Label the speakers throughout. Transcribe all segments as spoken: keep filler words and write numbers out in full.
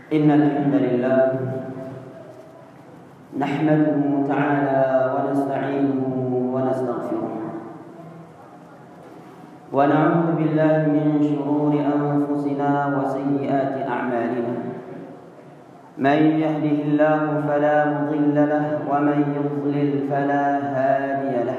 Speaker 1: إن الحمد لله نحمده تعالى ونستعينه ونستغفره ونعوذ بالله من شرور أنفسنا وسيئات أعمالنا. من يهده الله فلا مضل له ومن يضلل فلا هادي له.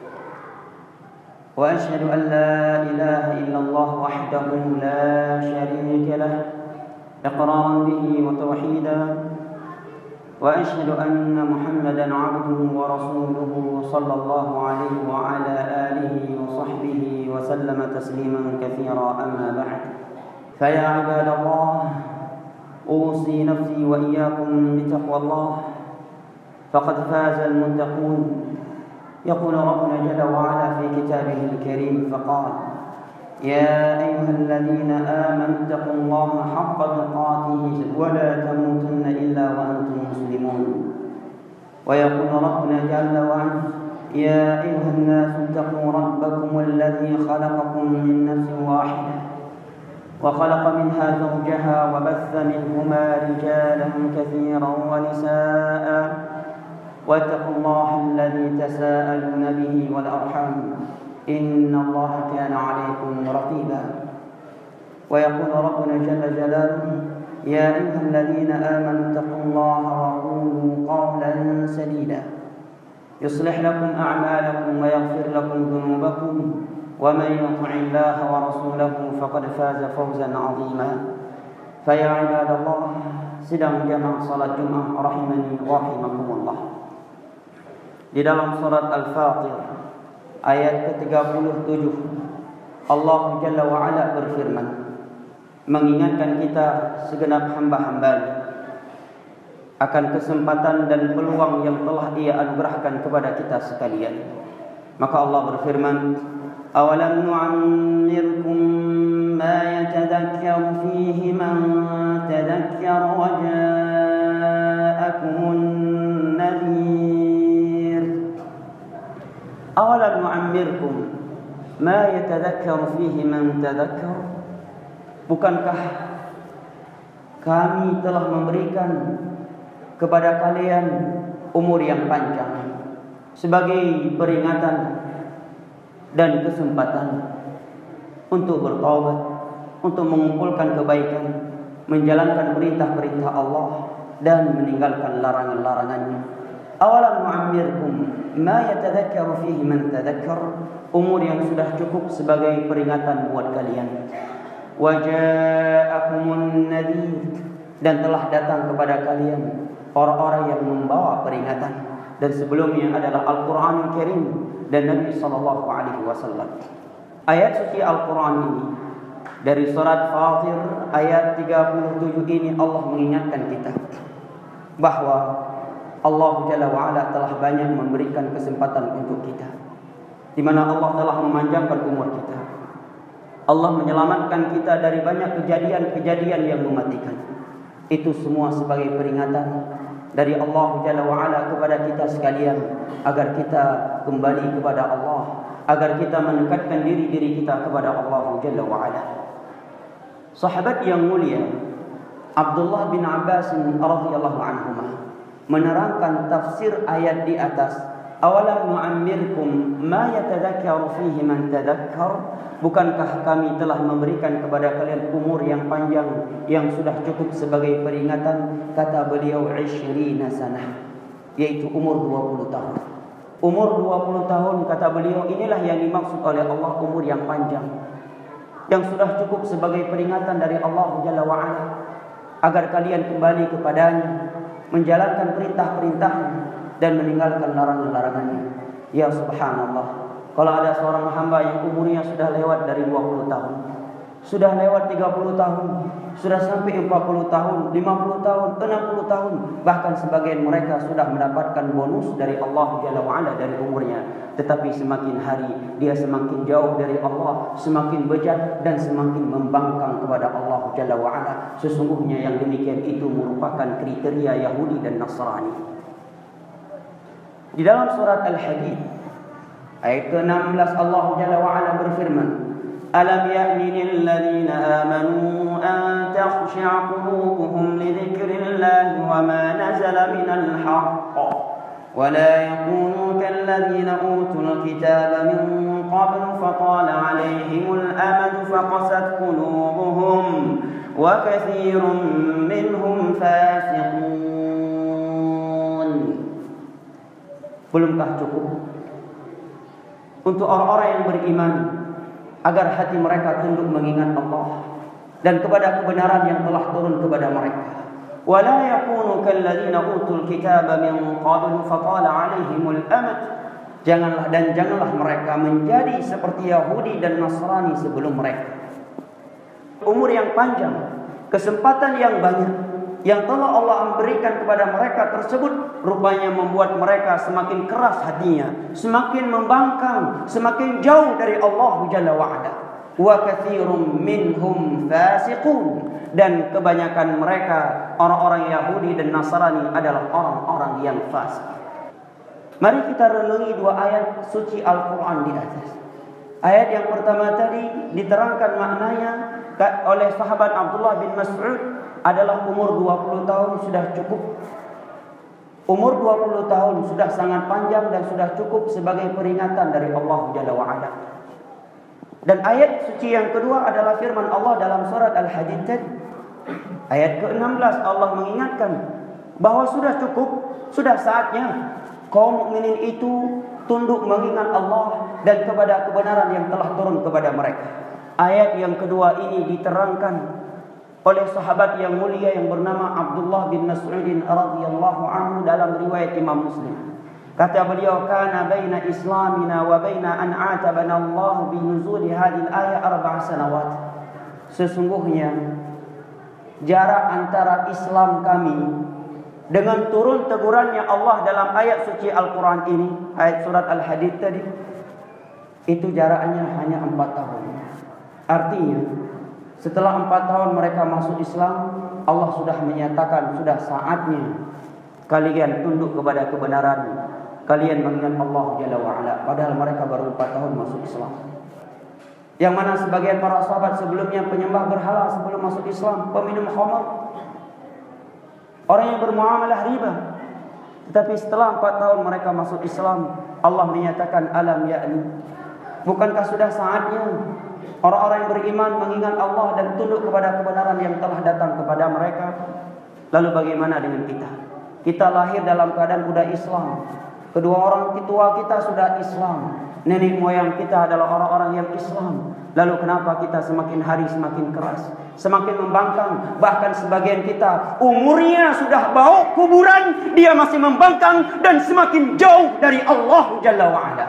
Speaker 1: وأشهد أن لا إله إلا الله وحده لا شريك له إقرارا به وتوحيدا. وأشهد أن محمدا عبده ورسوله صلى الله عليه وعلى آله وصحبه وسلم تسليما كثيرا. أما بعد، فيا عباد الله، أوصي نفسي وإياكم بتقوى الله، فقد فاز المتقون. يقول ربنا جل وعلا في كتابه الكريم فقال: يا أيها الذين آمنوا اتقوا الله حق تقاته ولا تموتن إلا وأنتم مسلمون. ويقول ربنا جل وعلا: يا أيها الناس اتقوا ربكم الذي خلقكم من نفس واحدة وخلق منها زوجها وبث منهما رجالا كثيرا ونساء واتقوا الله الذي تساءلون به والأرحام إن الله كان عليكم رقيبا. ويقول ربنا جل جلاله: يا أيها الذين آمنوا اتقوا الله وقولوا قولا سديدا يصلح لكم أعمالكم ويغفر لكم ذنوبكم ومن يطع الله ورسوله فقد فاز فوزا عظيما. فيا عباد الله، sedang jamaah salat Jumat rahimani wa rahimakumullah. Di dalam surat Al-Fatir ayat ke tiga puluh tujuh, Allah Jalla wa'ala berfirman, mengingatkan kita segenap hamba-hamba akan kesempatan dan peluang yang telah Ia anugerahkan kepada kita sekalian. Maka Allah berfirman, awalam nu'ammirkum ma yatadhakkaru fihi man tadhakkara wa ja'akumun nadhir. Awalam nu'ammirkum ma yatadhakkaru fihi man tadhakkar. Bukankah kami telah memberikan kepada kalian umur yang panjang sebagai peringatan dan kesempatan untuk bertaubat, untuk mengumpulkan kebaikan, menjalankan perintah-perintah Allah dan meninggalkan larangan-larangannya. Awalam nu'ammirkum ma yatadhakkaru fihi man tadhakkar. Umur yang sudah cukup sebagai peringatan buat kalian. Wa ja'akumun nadhir, dan telah datang kepada kalian orang-orang yang membawa peringatan. Dan sebelumnya adalah Al-Quranul Karim dan Nabi sallallahu alaihi wasallam. Ayat suci Al-Quran ini dari surat Fatir ayat tiga puluh tujuh ini Allah mengingatkan kita bahawa Allah Jalla wa'ala telah banyak memberikan kesempatan untuk kita, di mana Allah telah memanjangkan umur kita. Allah menyelamatkan kita dari banyak kejadian-kejadian yang mematikan. Itu semua sebagai peringatan dari Allah Jalla wa'ala kepada kita sekalian, agar kita kembali kepada Allah, agar kita mendekatkan diri-diri kita kepada Allah Jalla wa'ala. Sahabat yang mulia Abdullah bin Abbas radhiyallahu anhuma menerangkan tafsir ayat di atas, awalam nu'ammirkum ma yatadhakkaru fihi man tadhakkar. Bukankah kami telah memberikan kepada kalian umur yang panjang yang sudah cukup sebagai peringatan? Kata beliau, ishrina sanah, yaitu umur dua puluh tahun. Umur dua puluh tahun, kata beliau, inilah yang dimaksud oleh Allah, umur yang panjang, yang sudah cukup sebagai peringatan dari Allah Jalla wa'ala, agar kalian kembali kepadanya, menjalankan perintah-perintahnya dan meninggalkan larangan-larangannya. Ya subhanallah, kalau ada seorang hamba yang umurnya sudah lewat dari dua puluh tahun, sudah lewat tiga puluh tahun, sudah sampai empat puluh tahun, lima puluh tahun, enam puluh tahun, bahkan sebagian mereka sudah mendapatkan bonus dari Allah Jalla wa'ala dari umurnya. Tetapi semakin hari dia semakin jauh dari Allah, semakin bejat dan semakin membangkang kepada Allah Jalla wa'ala. Sesungguhnya yang demikian itu merupakan kriteria Yahudi dan Nasrani. Di dalam surat Al-Hadid ayat ke enam belas Allah Jalla wa'ala berfirman, ألم يأن للذين آمنوا أن تخشع قلوبهم لذكر من الحق ولا يكونوا كالذين أوتوا الكتاب من قبل فطال عليهم الأمد فقست قلوبهم وكثير منهم فاسقون. Belumkah cukup untuk orang-orang yang beriman agar hati mereka tunduk mengingat Allah dan kepada kebenaran yang telah turun kepada mereka. وَلَا يَكُونُوا كَالَّذِينَ أُوتُوا الْكِتَابَ مِنْ قَبْلُ فَطَالَ عَلَيْهِمُ الْأَمَدُ. Janganlah dan janganlah mereka menjadi seperti Yahudi dan Nasrani sebelum mereka. Umur yang panjang, kesempatan yang banyak yang telah Allah berikan kepada mereka tersebut rupanya membuat mereka semakin keras hatinya, semakin membangkang, semakin jauh dari Allah Jalla wa'ala. Wa katsirum minhum fasiqun. Dan kebanyakan mereka orang-orang Yahudi dan Nasrani adalah orang-orang yang fasik. Mari kita renungi dua ayat suci Al-Quran di atas. Ayat yang pertama tadi diterangkan maknanya oleh sahabat Abdullah bin Mas'ud adalah umur dua puluh tahun sudah cukup. Umur dua puluh tahun sudah sangat panjang dan sudah cukup sebagai peringatan dari Allah Jalla wa'ala. Dan ayat suci yang kedua adalah firman Allah dalam surat Al-Hadid tadi. Ayat ke enam belas Allah mengingatkan bahawa sudah cukup, sudah saatnya kaum mukminin itu tunduk mengingat Allah dan kepada kebenaran yang telah turun kepada mereka. Ayat yang kedua ini diterangkan oleh sahabat yang mulia yang bernama Abdullah bin Mas'ud radhiyallahu anhu dalam riwayat Imam Muslim. Kata beliau, kana baina islamina wa baina an atabana Allah bi nuzul hadhihi al-ayah arba'a sanawat. Sesungguhnya jarak antara Islam kami dengan turun tegurannya Allah dalam ayat suci Al-Quran ini, ayat surat Al-Hadid tadi, itu jaraknya hanya empat tahun. Artinya setelah empat tahun mereka masuk Islam, Allah sudah menyatakan sudah saatnya kalian tunduk kepada kebenaran, kalian mengingat Allah Jalla wa'ala. Padahal mereka baru empat tahun masuk Islam. Yang mana sebagian para sahabat sebelumnya penyembah berhala sebelum masuk Islam, peminum khamar, orang yang bermuamalah riba. Tetapi setelah empat tahun mereka masuk Islam, Allah menyatakan alam ya'ni, bukankah sudah saatnya orang-orang yang beriman mengingat Allah dan tunduk kepada kebenaran yang telah datang kepada mereka? Lalu bagaimana dengan kita? Kita lahir dalam keadaan sudah Islam. Kedua orang tua kita sudah Islam. Nenek moyang kita adalah orang-orang yang Islam. Lalu kenapa kita semakin hari semakin keras, semakin membangkang? Bahkan sebagian kita umurnya sudah bau kuburan, dia masih membangkang dan semakin jauh dari Allah Jalla wa'ala.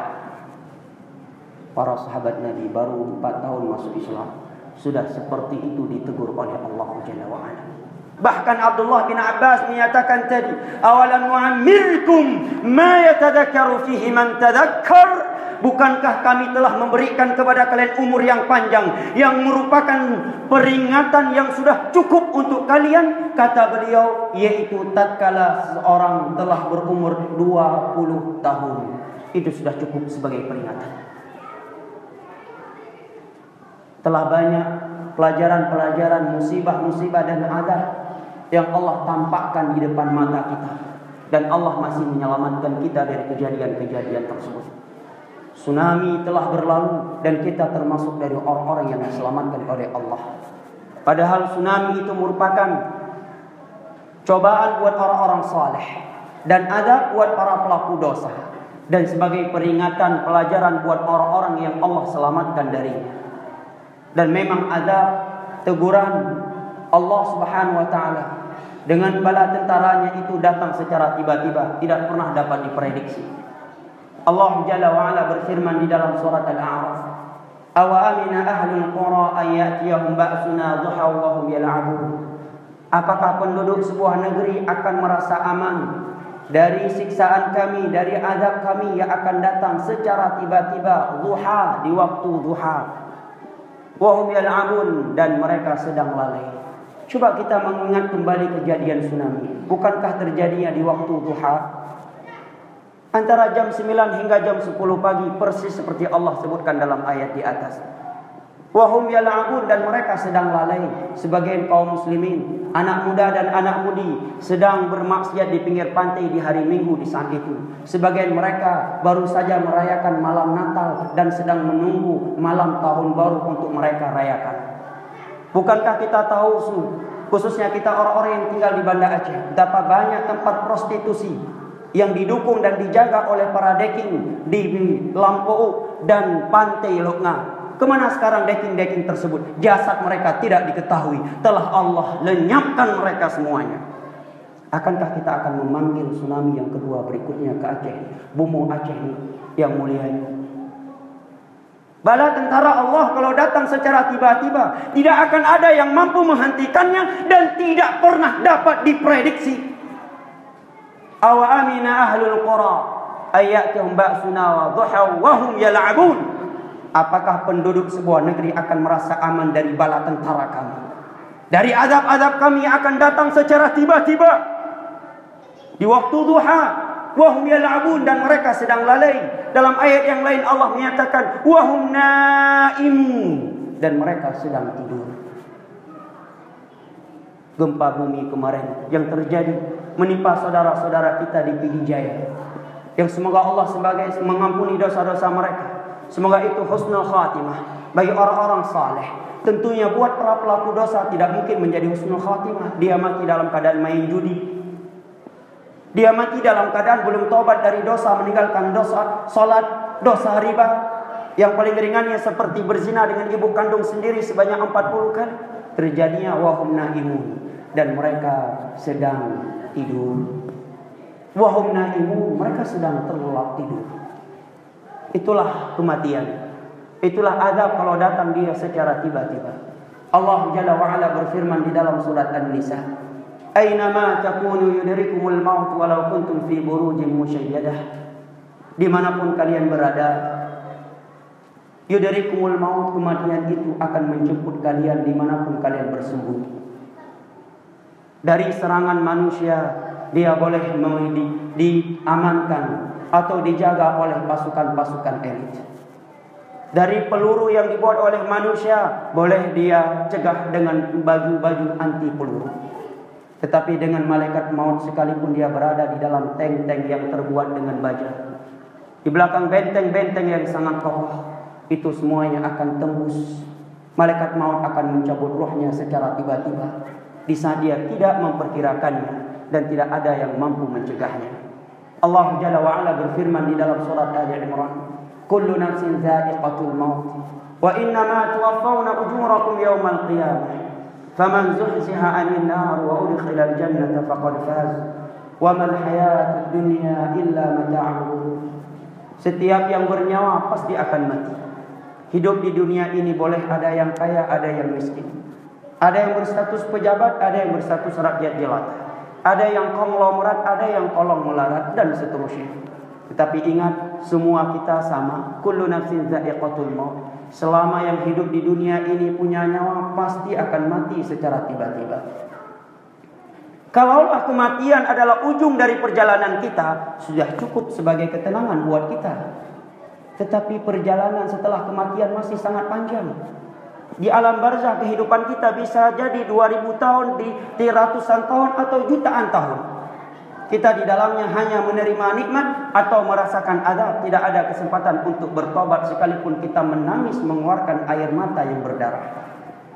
Speaker 1: Para sahabat Nabi baru empat tahun masuk Islam, sudah seperti itu ditegur oleh Allah Jalla wa'ala. Bahkan Abdullah bin Abbas menyatakan tadi, awalan nu'ammirkum ma yatadakkaru fihi man tadakkar. Bukankah kami telah memberikan kepada kalian umur yang panjang, yang merupakan peringatan yang sudah cukup untuk kalian? Kata beliau, yaitu tatkala seorang telah berumur dua puluh tahun. Itu sudah cukup sebagai peringatan. Telah banyak pelajaran-pelajaran, musibah-musibah dan azab yang Allah tampakkan di depan mata kita, dan Allah masih menyelamatkan kita dari kejadian-kejadian tersebut. Tsunami telah berlalu dan kita termasuk dari orang-orang yang diselamatkan oleh Allah. Padahal tsunami itu merupakan cobaan buat orang-orang saleh dan azab buat para pelaku dosa, dan sebagai peringatan pelajaran buat orang-orang yang Allah selamatkan darinya. Dan memang azab, teguran Allah Subhanahu wa taala dengan bala tentaranya itu datang secara tiba-tiba, tidak pernah dapat diprediksi. Allah Jalla wa'ala berfirman di dalam surat Al-A'raf, awa amina ahlul qura an ya'tiyahum ba'suna duha wa hum yal'abun. Apakah penduduk sebuah negeri akan merasa aman dari siksaan kami, dari azab kami yang akan datang secara tiba-tiba, duha, di waktu duha, wa hum yal'abun, dan mereka sedang lalai. Coba kita mengingat kembali kejadian tsunami. Bukankah terjadinya di waktu duha? Antara jam sembilan hingga jam sepuluh pagi, persis seperti Allah sebutkan dalam ayat di atas. Wahum yal'abun, dan mereka sedang lalai. Sebagian kaum muslimin, anak muda dan anak mudi, sedang bermaksiat di pinggir pantai di hari Minggu di saat itu. Sebagian mereka baru saja merayakan malam Natal dan sedang menunggu malam tahun baru untuk mereka rayakan. Bukankah kita tahu, khususnya kita orang-orang yang tinggal di Banda Aceh, betapa banyak tempat prostitusi yang didukung dan dijaga oleh para deking di Lampau dan Pantai Loknga. Kemana sekarang deking-deking tersebut? Jasad mereka tidak diketahui. Telah Allah lenyapkan mereka semuanya. Akankah kita akan memanggil tsunami yang kedua berikutnya ke Aceh? Bumi Aceh yang mulia ini. Bala tentara Allah kalau datang secara tiba-tiba, tidak akan ada yang mampu menghentikannya dan tidak pernah dapat diprediksi. Awa amina ahlul qura ayyatihum ba'suna wa dhuhaw wa hum yal'abun. Apakah penduduk sebuah negeri akan merasa aman dari bala tentara kami? Dari azab-azab kami akan datang secara tiba-tiba. Di waktu duha, wahum yal'abun, dan mereka sedang lalai. Dalam ayat yang lain Allah menyatakan wahum naimun, dan mereka sedang tidur. Gempa bumi kemarin yang terjadi menimpa saudara-saudara kita di Pidijaya, yang semoga Allah sebagai mengampuni dosa-dosa mereka. Semoga itu husnul khatimah bagi orang-orang saleh. Tentunya buat para pelaku dosa tidak mungkin menjadi husnul khatimah. Dia mati dalam keadaan main judi. Dia mati dalam keadaan belum tobat dari dosa, meninggalkan dosa salat, dosa riba. Yang paling ringannya seperti berzina dengan ibu kandung sendiri sebanyak empat puluh kali. Terjadinya wahum naimun, dan mereka sedang tidur. Wahum naimun, mereka sedang terlelap tidur. Itulah kematian. Itulah azab kalau datang dia secara tiba-tiba. Allah Jalla wa Ala berfirman di dalam surat An-Nisa, "Aynama takunu yudrikumul maut walau kuntum fi burujin musyayyadah." Dimanapun kalian berada, yudrikumul maut, kematian itu akan menjemput kalian dimanapun kalian bersembunyi. Dari serangan manusia, dia boleh di, diamankan atau dijaga oleh pasukan-pasukan elit. Dari peluru yang dibuat oleh manusia, boleh dia cegah dengan baju-baju anti peluru. Tetapi dengan malaikat maut, sekalipun dia berada di dalam tank-tank yang terbuat dengan baja, di belakang benteng-benteng yang sangat kokoh, itu semuanya akan tembus. Malaikat maut akan mencabut rohnya secara tiba-tiba, di saat dia tidak memperkirakannya dan tidak ada yang mampu mencegahnya. Allah Jalla wa Ala berfirman di dalam surat Ali Imran, "Kullu nafsin dha'iqatul maut, wa innama tuwaffawna ujurakum yawmal qiyamah. Faman zuhziha 'anil nar wa udkhilal jannata faqad faz, wa mal hayatud dunya illa mata'ul." Setiap yang bernyawa pasti akan mati. Hidup di dunia ini boleh ada yang kaya, ada yang miskin. Ada yang berstatus pejabat, ada yang berstatus rakyat jelata. Ada yang konglomerat, ada yang kolong melarat, dan seterusnya. Tetapi ingat, semua kita sama. Kullu nafsin dha'iqatul maut. Selama yang hidup di dunia ini punya nyawa, pasti akan mati secara tiba-tiba. Kalaulah kematian adalah ujung dari perjalanan kita, sudah cukup sebagai ketenangan buat kita. Tetapi perjalanan setelah kematian masih sangat panjang. Di alam barzah kehidupan kita bisa jadi dua ribu tahun, di ratusan tahun, atau jutaan tahun. Kita di dalamnya hanya menerima nikmat atau merasakan azab. Tidak ada kesempatan untuk bertobat sekalipun kita menangis mengeluarkan air mata yang berdarah.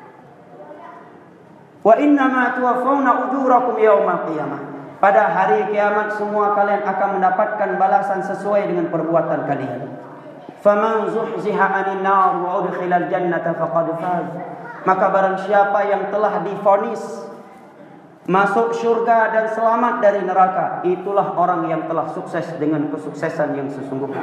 Speaker 1: Wa innama tuwaffawna ujurakum yawmal qiyamah. Pada hari kiamat semua kalian akan mendapatkan balasan sesuai dengan perbuatan kalian. Faman zuhziha 'anil nar wa udkhilal jannata faqad faz. Maka barang siapa yang telah divonis masuk surga dan selamat dari neraka, itulah orang yang telah sukses dengan kesuksesan yang sesungguhnya.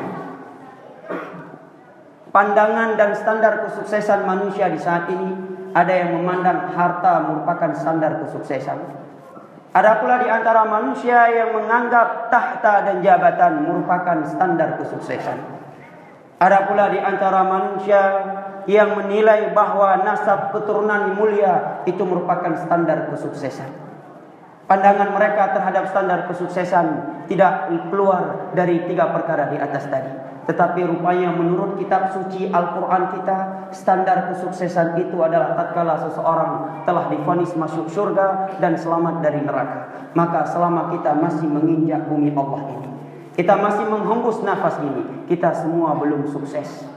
Speaker 1: Pandangan dan standar kesuksesan manusia di saat ini, ada yang memandang harta merupakan standar kesuksesan. Ada pula di antara manusia yang menganggap tahta dan jabatan merupakan standar kesuksesan. Ada pula di antara manusia yang menilai bahwa nasab keturunan mulia itu merupakan standar kesuksesan. Pandangan mereka terhadap standar kesuksesan tidak keluar dari tiga perkara di atas tadi. Tetapi rupanya menurut kitab suci Al-Quran kita, standar kesuksesan itu adalah tatkala seseorang telah divonis masuk surga dan selamat dari neraka. Maka selama kita masih menginjak bumi Allah ini, kita masih menghembus nafas ini, kita semua belum sukses.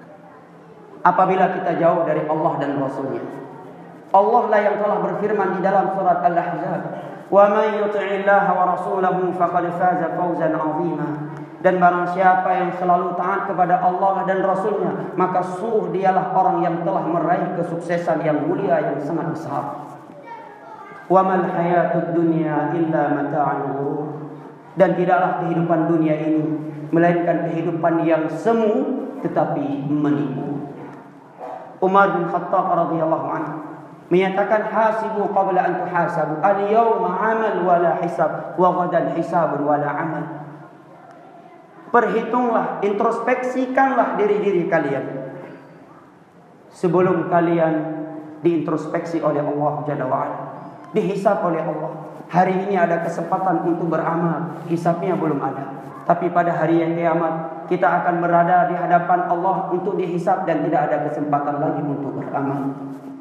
Speaker 1: Apabila kita jauh dari Allah dan Rasulnya. Allah lah yang telah berfirman di dalam surat Al-Ahzab, "Wa man yuti'illaha wa rasulahu faqad faza fawzan 'azima." Dan barang siapa yang selalu taat kepada Allah dan Rasulnya, maka sungguh dialah orang yang telah meraih kesuksesan yang mulia yang sangat besar. Wa mal hayatud dunya illa mata'ul ghurur. Dan tidaklah kehidupan dunia ini melainkan kehidupan yang semu tetapi menipu. Umar bin Khattab radhiyallahu anhu menyatakan, hasibu qabla an tuhasabu, al-yawma 'amal wala hisab wa ghadan hisabun wala 'amal. Perhitunglah, introspeksikanlah diri-diri kalian sebelum kalian diintrospeksi oleh Allah Jalla wa'ala, dihisab oleh Allah. Hari ini ada kesempatan untuk beramal, hisabnya belum ada. Tapi pada hari yang kiamat kita akan berada di hadapan Allah untuk dihisab dan tidak ada kesempatan lagi untuk beramal.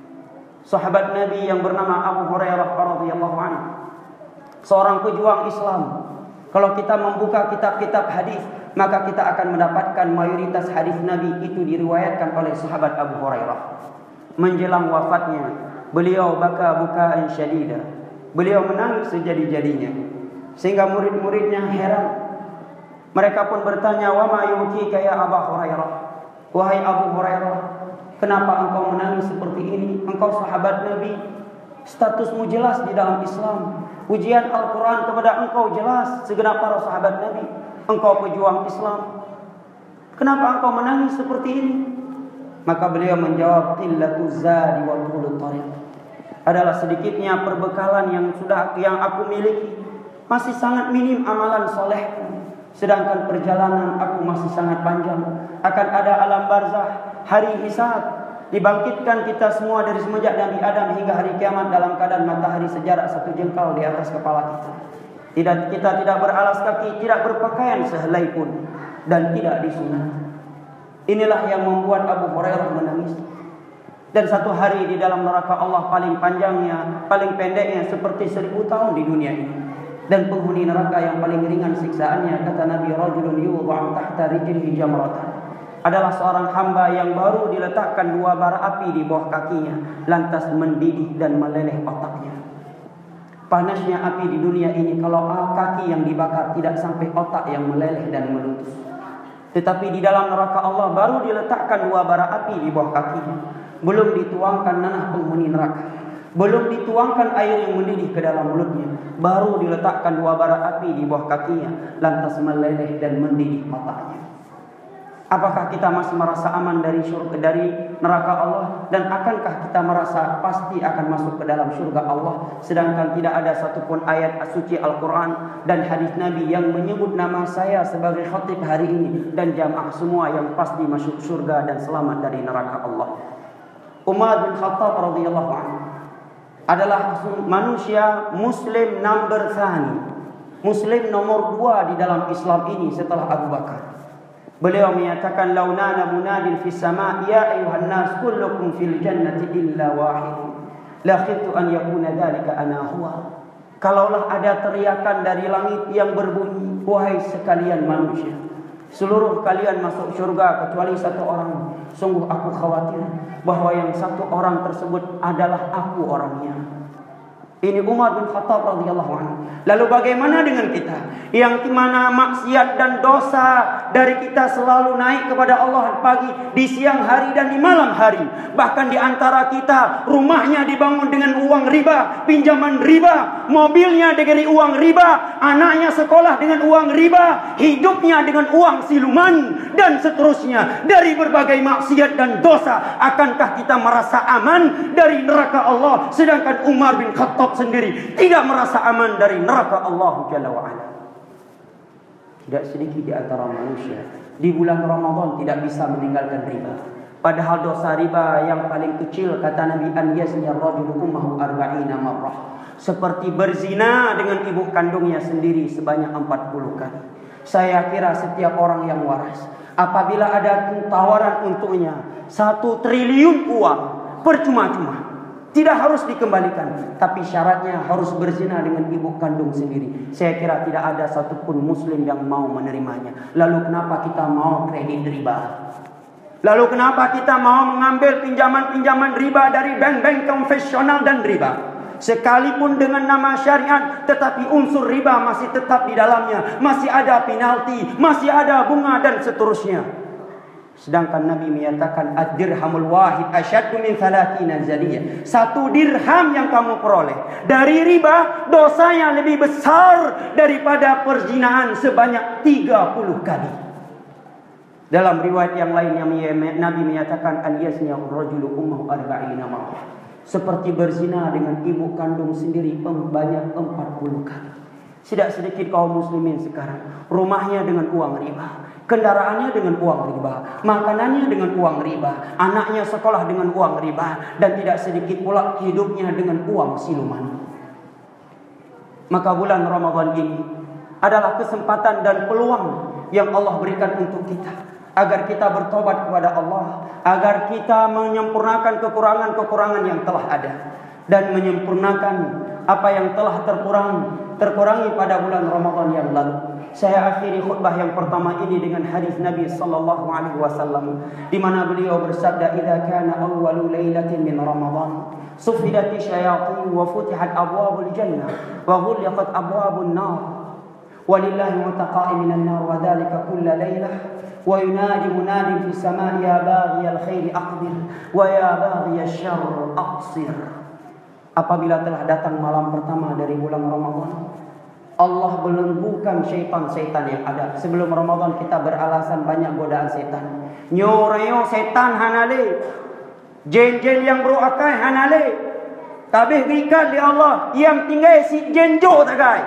Speaker 1: Sahabat Nabi yang bernama Abu Hurairah radhiyallahu anhu, seorang pejuang Islam. Kalau kita membuka kitab-kitab hadis, maka kita akan mendapatkan mayoritas hadis Nabi itu diriwayatkan oleh sahabat Abu Hurairah. Menjelang wafatnya, beliau baka bukaan syadida. Beliau menangis sejadi-jadinya, sehingga murid-muridnya heran. Mereka pun bertanya, "Wa ma yu'tika ya Abu Hurairah?" Wahai Abu Hurairah, kenapa engkau menangis seperti ini? Engkau sahabat Nabi, statusmu jelas di dalam Islam. Ujian Al-Quran kepada engkau jelas, segenap para sahabat Nabi. Engkau pejuang Islam, kenapa engkau menangis seperti ini? Maka beliau menjawab, qillatuz zadi wa tulut thariq. Adalah sedikitnya perbekalan yang sudah yang aku miliki. Masih sangat minim amalan solehku. Sedangkan perjalanan aku masih sangat panjang. Akan ada alam barzah, hari hisab. Dibangkitkan kita semua dari semenjak Nabi Adam hingga hari kiamat dalam keadaan matahari sejarak satu jengkal di atas kepala kita. Tidak, kita tidak beralas kaki, tidak berpakaian sehelai pun, dan tidak disunat. Inilah yang membuat Abu Hurairah menangis. Dan satu hari di dalam neraka Allah paling panjangnya, paling pendeknya seperti seribu tahun di dunia ini. Dan penghuni neraka yang paling ringan siksaannya, kata Nabi, rajulun yudha'u tahta rijlihi jamratan, adalah seorang hamba yang baru diletakkan dua bara api di bawah kakinya, lantas mendidih dan meleleh otaknya. Panasnya api di dunia ini, kalau kaki yang dibakar tidak sampai otak yang meleleh dan meletus. Tetapi di dalam neraka Allah baru diletakkan dua bara api di bawah kakinya. Belum dituangkan nanah penghuni neraka, belum dituangkan air yang mendidih ke dalam mulutnya, baru diletakkan dua bara api di bawah kakinya, lantas meleleh dan mendidih matanya. Apakah kita masih merasa aman dari surga, dari neraka Allah? Dan akankah kita merasa pasti akan masuk ke dalam surga Allah? Sedangkan tidak ada satupun ayat suci Al-Quran dan hadis Nabi yang menyebut nama saya sebagai khatib hari ini dan jamaah semua yang pasti masuk surga dan selamat dari neraka Allah. Umar bin Khattab radhiyallahu anhu adalah manusia Muslim number thani, Muslim nomor dua di dalam Islam ini setelah Abu Bakar. Beliau menyatakan, launana munadin fis sama' ya ayuhan nas kullukum fil jannati illa wahid la khiftu an yakuna dzalika ana huwa. Kalaulah ada teriakan dari langit yang berbunyi, wahai sekalian manusia, seluruh kalian masuk surga kecuali satu orang, sungguh aku khawatir bahwa yang satu orang tersebut adalah aku orangnya. Ini Umar bin Khattab radhiyallahu anhu. Lalu bagaimana dengan kita yang mana maksiat dan dosa dari kita selalu naik kepada Allah pagi, di siang hari dan di malam hari. Bahkan di antara kita rumahnya dibangun dengan uang riba, pinjaman riba, mobilnya dari uang riba, anaknya sekolah dengan uang riba, hidupnya dengan uang siluman dan seterusnya dari berbagai maksiat dan dosa. Akankah kita merasa aman dari neraka Allah? Sedangkan Umar bin Khattab sendiri tidak merasa aman dari neraka Allah Jalla wa'ala. Tidak sedikit di antara manusia di bulan Ramadan tidak bisa meninggalkan riba. Padahal dosa riba yang paling kecil kata Nabi an yazni ar-rajulu ummahu arba'ina marrah. Seperti berzina dengan ibu kandungnya sendiri sebanyak empat puluh kali. Saya kira setiap orang yang waras, apabila ada tawaran untuknya satu triliun uang percuma-cuma, tidak harus dikembalikan, tapi syaratnya harus berzina dengan ibu kandung sendiri, saya kira tidak ada satupun muslim yang mau menerimanya. Lalu kenapa kita mau kredit riba? Lalu kenapa kita mau mengambil pinjaman-pinjaman riba dari bank-bank konvensional dan riba? Sekalipun dengan nama syariat, tetapi unsur riba masih tetap di dalamnya. Masih ada penalti, masih ada bunga dan seterusnya. Sedangkan Nabi menyatakan ad-dirhamul wahid asyaddu min thalathina zadiyah. Satu dirham yang kamu peroleh dari riba, dosanya lebih besar daripada perzinahan sebanyak tiga puluh kali. Dalam riwayat yang lain yang Nabi menyatakan an yasniya ar-rajulu ummuhu arba'ina marrah. Seperti berzina dengan ibu kandung sendiri banyak empat puluh kali. Tidak sedikit kaum muslimin sekarang rumahnya dengan uang riba, kendaraannya dengan uang riba, makanannya dengan uang riba, anaknya sekolah dengan uang riba, dan tidak sedikit pula hidupnya dengan uang siluman. Maka bulan Ramadan ini adalah kesempatan dan peluang yang Allah berikan untuk kita, agar kita bertobat kepada Allah, agar kita menyempurnakan kekurangan-kekurangan yang telah ada, dan menyempurnakan apa yang telah terkurang terkurangi pada bulan Ramadan yang lalu. Saya akhiri khutbah yang pertama ini dengan hadis Nabi sallallahu alaihi wasallam, di mana beliau bersabda, "Idza kana awwalu lailatin min Ramadan, sufidat syayatin wa futihat abwabul jannah wa ghulqat abwabun nar, walillahi mutaqa'im minan nar wa dzalika kulla lailah, wa yunadi munadin fis samaa'i ya baghiyal khairi aqbil wa ya baghiyasy syarr aqsir." Apabila telah datang malam pertama dari bulan Ramadan, Allah belenggukan syaitan-syaitan yang ada. Sebelum Ramadan kita beralasan banyak godaan setan. Nyoreo setan hanale, jen-jen yang beruakai hanale, tabih berikan di Allah yang tinggal si jenjo tagai.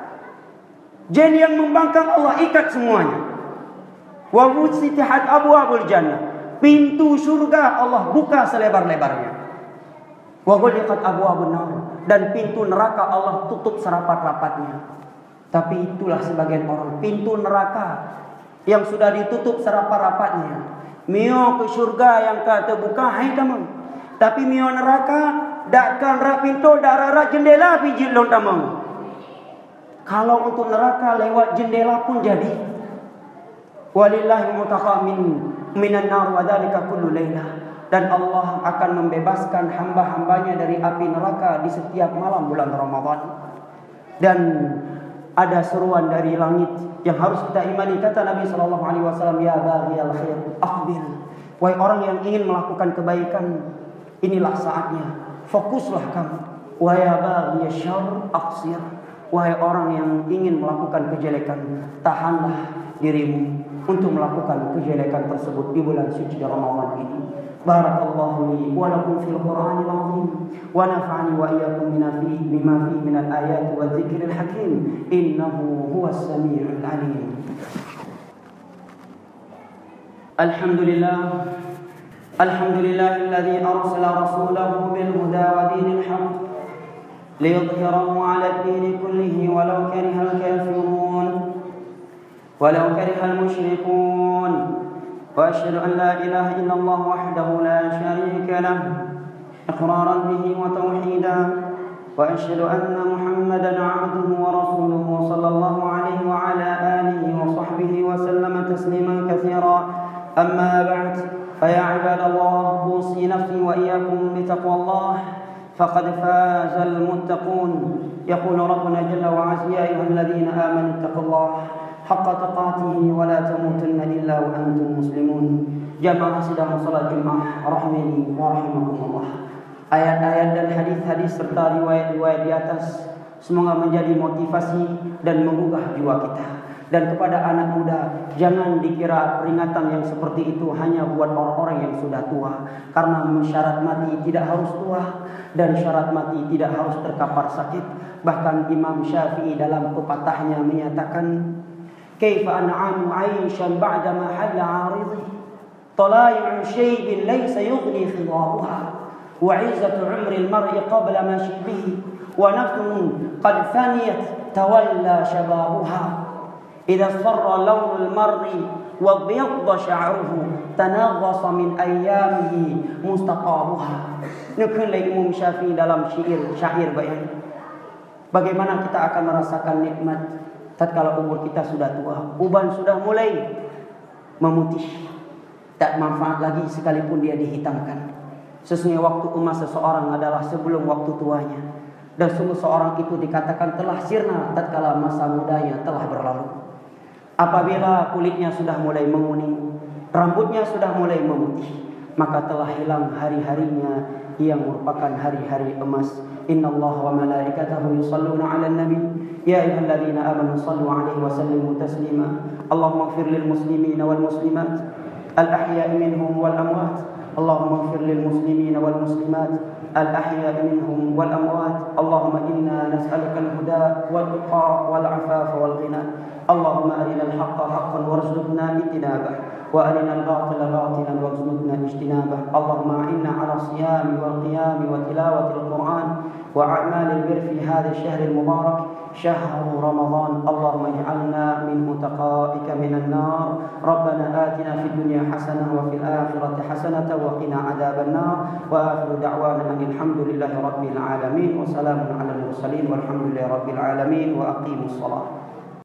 Speaker 1: Jen yang membangkang Allah ikat semuanya. Wa wusitihat abwabul jannah, pintu surga Allah buka selebar-lebarnya. Wa ghulqat abwabun nar, dan pintu neraka Allah tutup serapat-rapatnya. Tapi itulah sebagian orang, pintu neraka yang sudah ditutup serapat-rapatnya. Mio ke surga yang kata buka hai tamang. Tapi mio neraka dakkan ra pintu darara jendela pijil lon tamang. Kalau untuk neraka lewat jendela pun jadi. Walillahi mutaqamin minan nar wa dzalika kullu lailah. Dan Allah akan membebaskan hamba-hambanya dari api neraka di setiap malam bulan Ramadan. Dan ada seruan dari langit yang harus kita imani. Kata Nabi sallallahu alaihi wasallam, "Ya baghiyal khair aqbil." Wahai orang yang ingin melakukan kebaikan, inilah saatnya. Fokuslah kamu. Wa ya baghiyasy syarr aqsir. Wahai orang yang ingin melakukan kejelekan, tahanlah dirimu untuk melakukan kejelekan tersebut di bulan suci Ramadan ini. Barakallahu li wa lakum fil Qur'anil azim wa nafa'ani wa iyyakum bima fihi bima fihi min al-ayati wa dzikril hakim innahu huwas samiul alim. Alhamdulillah alhamdulillahilladzi arsala rasulahu bil huda wa dinil haqq liyudhhirahu 'ala ad-din kullihi walau karihal kafirun walau karihal musyrikun. وأشهد أن لا إله إلا الله وحده لا شريك له إقرارا به وتوحيدا وأشهد أن محمدا عبده ورسوله صلى الله عليه وعلى آله وصحبه وسلم تسليما كثيرا أما بعد فيا عباد الله أوصي نفسي وإياكم بتقوى الله فقد فاز المتقون. يقول ربنا جل وعز يا أيها الذين آمنوا اتقوا الله حق تقاته ولا تموتن إلا وأنتم مسلمون. Jamaah sedang salat Jumat rahimani wa rahimakumullah. Ayat-ayat dan hadis-hadis serta riwayat-riwayat di atas semoga menjadi motivasi dan menggugah jiwa kita. Dan kepada anak muda, jangan dikira peringatan yang seperti itu hanya buat orang-orang yang sudah tua, karena syarat mati tidak harus tua dan syarat mati tidak harus terkapar sakit. Bahkan Imam Syafi'i dalam pepatahnya menyatakan, "Kaifa an'amu 'aishan ba'da ma halla 'aridhi?" طلائع شيب ليس يغني خضابها وعزة عمر المرء قبل مشيبه ونفس قد فنيت تولى شبابها إذا اصفر لون المرء وابيض شعره تنغص من أيامه مستقابها. Nukilai Imam Syafi'i dalam syair syair bayang. Bagaimana kita akan merasakan nikmat tatkala umur kita sudah tua, uban sudah mulai memutih, tak manfaat lagi sekalipun dia dihitamkan. Sesungguhnya waktu emas seseorang adalah sebelum waktu tuanya, dan sungguh seorang itu dikatakan telah sirna tatkala masa mudanya telah berlalu. Apabila kulitnya sudah mulai menguning, rambutnya sudah mulai memutih, maka telah hilang hari-harinya yang merupakan hari-hari emas. Innallaha wa malaikatahu yusalluna 'alan nabi ya ayyuhalladzina amanu sallu 'alaihi wa sallimu taslima. Allahumma ighfir lil muslimina wal muslimat al ahya'i minhum wal amwat. Allahumma ighfir lil muslimina wal muslimat al ahya'i minhum wal amwat. Allahumma inna nas'aluka al huda wal tuqa wal 'afafa wal ghina. Allahumma arina al haqqa haqqan warzuqna ittinabah وأرنا الباطل باطلا وارزقنا اجتنابه. اللهم أعنا على الصيام والقيام وتلاوة القرآن وأعمال البر في هذا الشهر المبارك شهر رمضان. اللهم اجعلنا من متقائك من النار. ربنا آتنا في الدنيا حسنة وفي الآخرة حسنة وقنا عذاب النار. وآخر دعوانا أن الحمد لله رب العالمين وسلام على المرسلين والحمد لله رب العالمين وأقيموا الصلاة.